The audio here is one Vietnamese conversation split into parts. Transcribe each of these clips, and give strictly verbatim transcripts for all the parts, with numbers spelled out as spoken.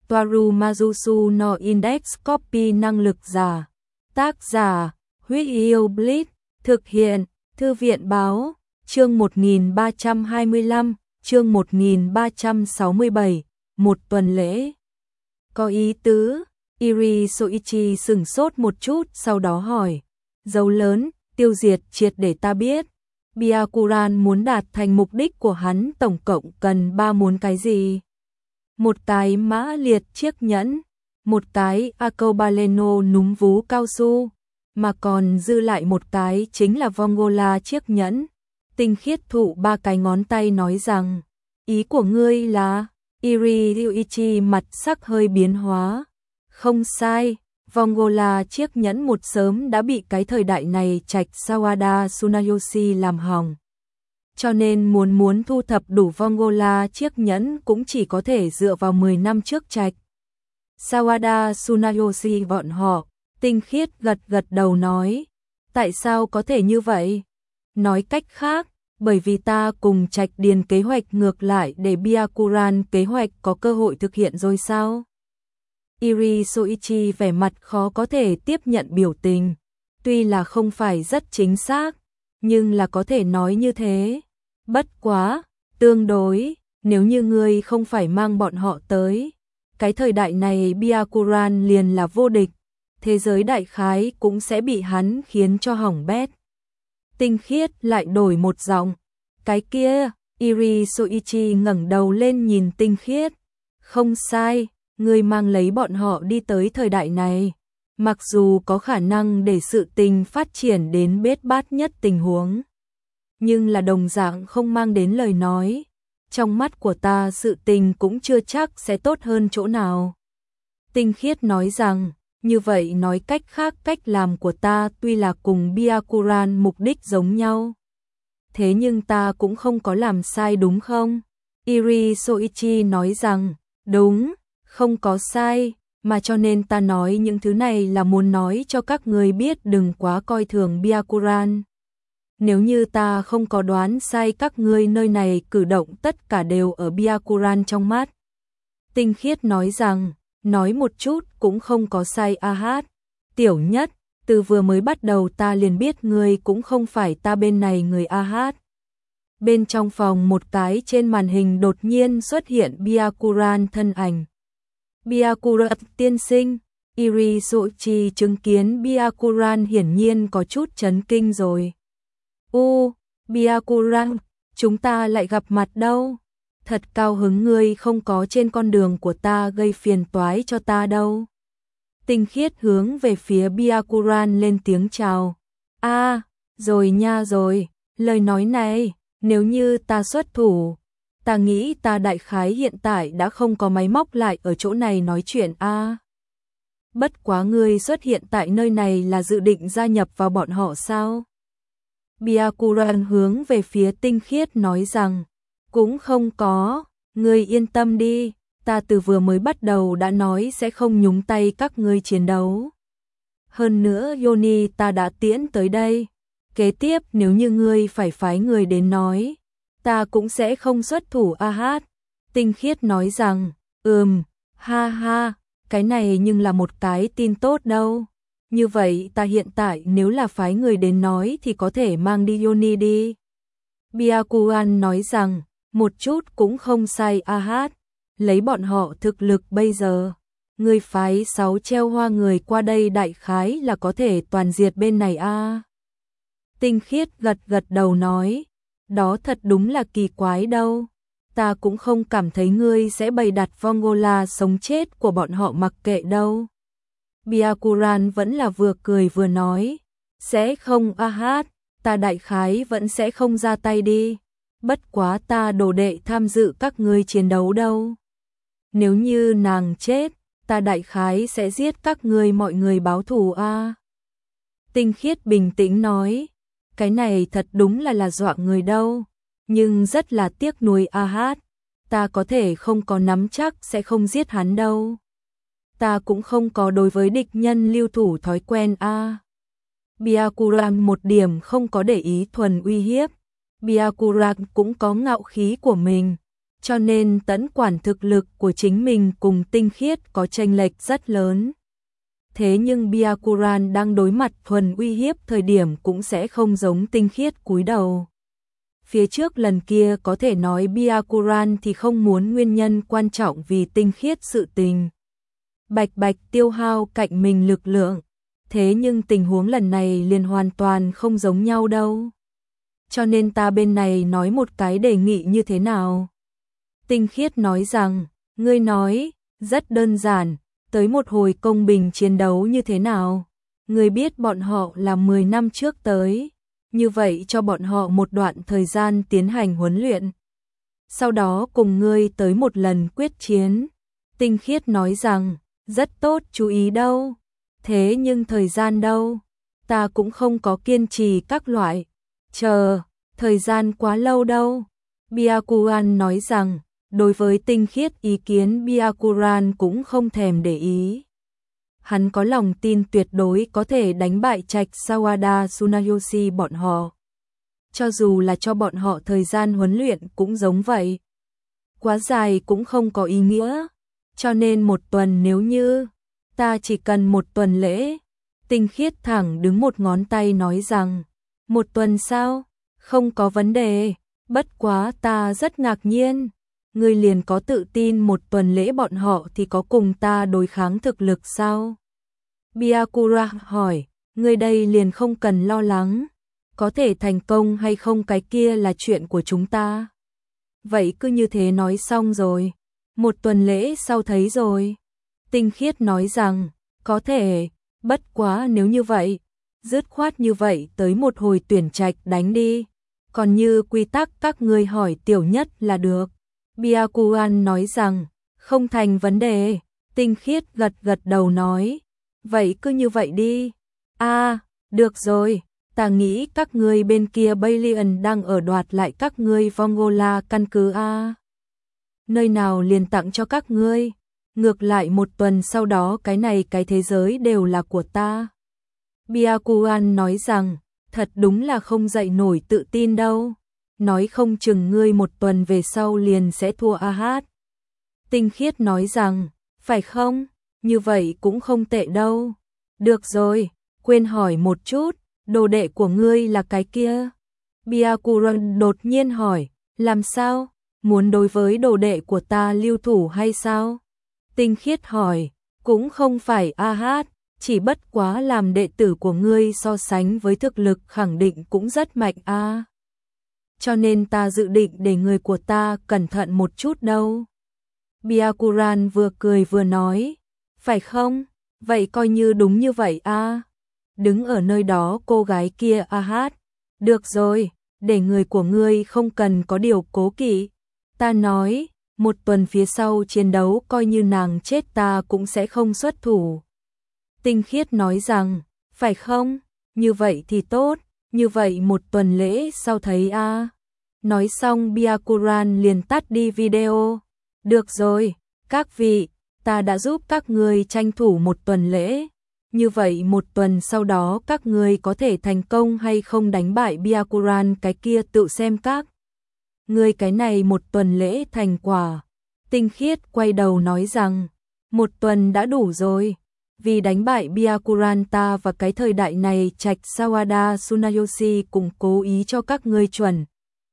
Toaru Majusu no Index Copy năng lực giả. Tác giả, Huyết Yêu Blitz, thực hiện, Thư viện Báo, chương một nghìn ba trăm hai mươi lăm, chương một nghìn ba trăm sáu mươi bảy, một tuần lễ. Có ý tứ, Iri Soichi sửng sốt một chút sau đó hỏi, dấu lớn, tiêu diệt triệt để ta biết. Byakuran muốn đạt thành mục đích của hắn tổng cộng cần ba muốn cái gì? Một cái mã liệt chiếc nhẫn, một cái Arcobaleno núm vú cao su, mà còn dư lại một cái chính là Vongola chiếc nhẫn. Tinh khiết thụ ba cái ngón tay nói rằng, ý của ngươi là, Iri Ryuichi mặt sắc hơi biến hóa. Không sai, Vongola chiếc nhẫn một sớm đã bị cái thời đại này trạch Sawada Tsunayoshi làm hỏng. Cho nên muốn muốn thu thập đủ Vongola chiếc nhẫn cũng chỉ có thể dựa vào mười năm trước trạch Sawada Tsunayoshi bọn họ. Tinh khiết gật gật đầu nói, tại sao có thể như vậy? Nói cách khác, bởi vì ta cùng trạch điền kế hoạch ngược lại để Byakuran kế hoạch có cơ hội thực hiện rồi sao? Iri Soichi vẻ mặt khó có thể tiếp nhận biểu tình, tuy là không phải rất chính xác, nhưng là có thể nói như thế. Bất quá, tương đối, nếu như ngươi không phải mang bọn họ tới, cái thời đại này Byakuran liền là vô địch, thế giới đại khái cũng sẽ bị hắn khiến cho hỏng bét. Tinh khiết lại đổi một giọng, cái kia, Iri Soichi ngẩng đầu lên nhìn tinh khiết, không sai. Ngươi mang lấy bọn họ đi tới thời đại này, mặc dù có khả năng để sự tình phát triển đến bết bát nhất tình huống, nhưng là đồng dạng không mang đến lời nói. Trong mắt của ta sự tình cũng chưa chắc sẽ tốt hơn chỗ nào. Tinh khiết nói rằng, như vậy nói cách khác cách làm của ta tuy là cùng Byakuran mục đích giống nhau, thế nhưng ta cũng không có làm sai đúng không? Iri Soichi nói rằng, đúng. Không có sai, mà cho nên ta nói những thứ này là muốn nói cho các người biết đừng quá coi thường Byakuran. Nếu như ta không có đoán sai các ngươi nơi này cử động tất cả đều ở Byakuran trong mắt. Tinh khiết nói rằng, nói một chút cũng không có sai a hát. Tiểu nhất, từ vừa mới bắt đầu ta liền biết ngươi cũng không phải ta bên này người a hát. Bên trong phòng một cái trên màn hình đột nhiên xuất hiện Byakuran thân ảnh. Byakuran tiên sinh, Iri Soichi chứng kiến Byakuran hiển nhiên có chút chấn kinh rồi. U, Byakuran, chúng ta lại gặp mặt đâu? Thật cao hứng ngươi không có trên con đường của ta gây phiền toái cho ta đâu. Tinh khiết hướng về phía Byakuran lên tiếng chào. A, à, rồi nha rồi, lời nói này, nếu như ta xuất thủ, ta nghĩ ta đại khái hiện tại đã không có máy móc lại ở chỗ này nói chuyện a. À. Bất quá ngươi xuất hiện tại nơi này là dự định gia nhập vào bọn họ sao? Byakuran hướng về phía tinh khiết nói rằng, cũng không có, ngươi yên tâm đi, ta từ vừa mới bắt đầu đã nói sẽ không nhúng tay các ngươi chiến đấu. Hơn nữa Yoni ta đã tiễn tới đây, kế tiếp nếu như ngươi phải phái người đến nói, ta cũng sẽ không xuất thủ a hát. Tinh khiết nói rằng, ừm, ha ha, cái này nhưng là một cái tin tốt đâu. Như vậy ta hiện tại nếu là phái người đến nói thì có thể mang đi Yoni đi. Byakuran nói rằng, một chút cũng không sai a hát. Lấy bọn họ thực lực bây giờ, người phái sáu treo hoa người qua đây đại khái là có thể toàn diệt bên này a. Tinh khiết gật gật đầu nói, đó thật đúng là kỳ quái đâu. Ta cũng không cảm thấy ngươi sẽ bày đặt Vongola sống chết của bọn họ mặc kệ đâu. Byakuran vẫn là vừa cười vừa nói, sẽ không a hát, ta đại khái vẫn sẽ không ra tay đi. Bất quá ta đồ đệ tham dự các ngươi chiến đấu đâu. Nếu như nàng chết, ta đại khái sẽ giết các ngươi mọi người báo thù a. Tinh khiết bình tĩnh nói, cái này thật đúng là là dọa người đâu, nhưng rất là tiếc nuối a hát, ta có thể không có nắm chắc sẽ không giết hắn đâu. Ta cũng không có đối với địch nhân lưu thủ thói quen a. Byakuran một điểm không có để ý thuần uy hiếp, Byakuran cũng có ngạo khí của mình, cho nên tẫn quản thực lực của chính mình cùng Tinh Khiết có chênh lệch rất lớn. Thế nhưng Byakuran đang đối mặt thuần uy hiếp thời điểm cũng sẽ không giống Tinh Khiết cúi đầu. Phía trước lần kia có thể nói Byakuran thì không muốn nguyên nhân quan trọng vì Tinh Khiết sự tình. Bạch bạch tiêu hao cạnh mình lực lượng. Thế nhưng tình huống lần này liền hoàn toàn không giống nhau đâu. Cho nên ta bên này nói một cái đề nghị như thế nào? Tinh Khiết nói rằng, ngươi nói, rất đơn giản, tới một hồi công bình chiến đấu như thế nào? Ngươi biết bọn họ là mười năm trước tới, như vậy cho bọn họ một đoạn thời gian tiến hành huấn luyện. Sau đó cùng ngươi tới một lần quyết chiến. Tinh Khiết nói rằng, rất tốt chú ý đâu. Thế nhưng thời gian đâu? Ta cũng không có kiên trì các loại. Chờ, thời gian quá lâu đâu. Byakuran nói rằng, đối với Tinh Khiết ý kiến Byakuran cũng không thèm để ý. Hắn có lòng tin tuyệt đối có thể đánh bại Trạch Sawada Tsunayoshi bọn họ. Cho dù là cho bọn họ thời gian huấn luyện cũng giống vậy. Quá dài cũng không có ý nghĩa. Cho nên một tuần nếu như ta chỉ cần một tuần lễ. Tinh Khiết thẳng đứng một ngón tay nói rằng, một tuần sao? Không có vấn đề, bất quá ta rất ngạc nhiên. Ngươi liền có tự tin một tuần lễ bọn họ thì có cùng ta đối kháng thực lực sao? Byakura hỏi, ngươi đây liền không cần lo lắng. Có thể thành công hay không cái kia là chuyện của chúng ta. Vậy cứ như thế nói xong rồi. Một tuần lễ sau thấy rồi. Tinh Khiết nói rằng, có thể, bất quá nếu như vậy, dứt khoát như vậy tới một hồi tuyển trạch đánh đi. Còn như quy tắc các ngươi hỏi tiểu nhất là được. Byakuran nói rằng, không thành vấn đề. Tinh Khiết gật gật đầu nói, vậy cứ như vậy đi. À, được rồi, ta nghĩ các ngươi bên kia Balian đang ở đoạt lại các ngươi Vongola căn cứ a. Nơi nào liền tặng cho các ngươi. Ngược lại một tuần sau đó cái này cái thế giới đều là của ta. Byakuran nói rằng, thật đúng là không dậy nổi tự tin đâu. Nói không chừng ngươi một tuần về sau liền sẽ thua a hát. Tinh Khiết nói rằng, phải không? Như vậy cũng không tệ đâu. Được rồi, quên hỏi một chút, đồ đệ của ngươi là cái kia. Byakuran đột nhiên hỏi, làm sao? Muốn đối với đồ đệ của ta lưu thủ hay sao? Tinh Khiết hỏi, cũng không phải a hát, chỉ bất quá làm đệ tử của ngươi so sánh với thực lực khẳng định cũng rất mạnh a. Cho nên ta dự định để người của ta cẩn thận một chút đâu. Byakuran vừa cười vừa nói, phải không? Vậy coi như đúng như vậy a. Đứng ở nơi đó cô gái kia a hát, được rồi, để người của ngươi không cần có điều cố kỵ. Ta nói, một tuần phía sau chiến đấu coi như nàng chết ta cũng sẽ không xuất thủ. Tinh Khiết nói rằng, phải không? Như vậy thì tốt, như vậy một tuần lễ sau thấy a. Nói xong Byakuran liền tắt đi video. Được rồi, các vị, ta đã giúp các ngươi tranh thủ một tuần lễ. Như vậy một tuần sau đó các ngươi có thể thành công hay không đánh bại Byakuran cái kia tự xem các. Ngươi cái này một tuần lễ thành quả. Tinh Khiết quay đầu nói rằng, một tuần đã đủ rồi. Vì đánh bại Byakuran ta và cái thời đại này Trạch Sawada Tsunayoshi cũng cố ý cho các ngươi chuẩn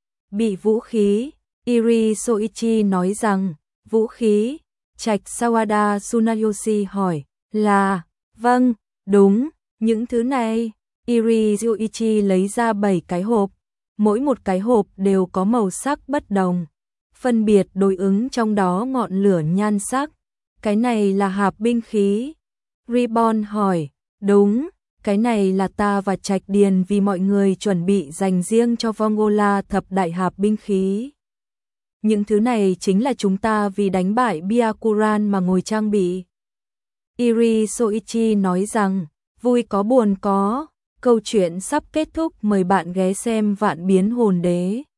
bị vũ khí. Iri Soichi nói rằng, vũ khí? Trạch Sawada Tsunayoshi hỏi, là, vâng, đúng, những thứ này. Iri Soichi lấy ra bảy cái hộp, mỗi một cái hộp đều có màu sắc bất đồng, phân biệt đối ứng trong đó ngọn lửa nhan sắc. Cái này là hạp binh khí. Ribbon hỏi, đúng, cái này là ta và Trạch Điền vì mọi người chuẩn bị dành riêng cho Vongola thập đại hạp binh khí. Những thứ này chính là chúng ta vì đánh bại Byakuran mà ngồi trang bị. Iri Soichi nói rằng, vui có buồn có, câu chuyện sắp kết thúc, mời bạn ghé xem Vạn Biến Hồn Đế.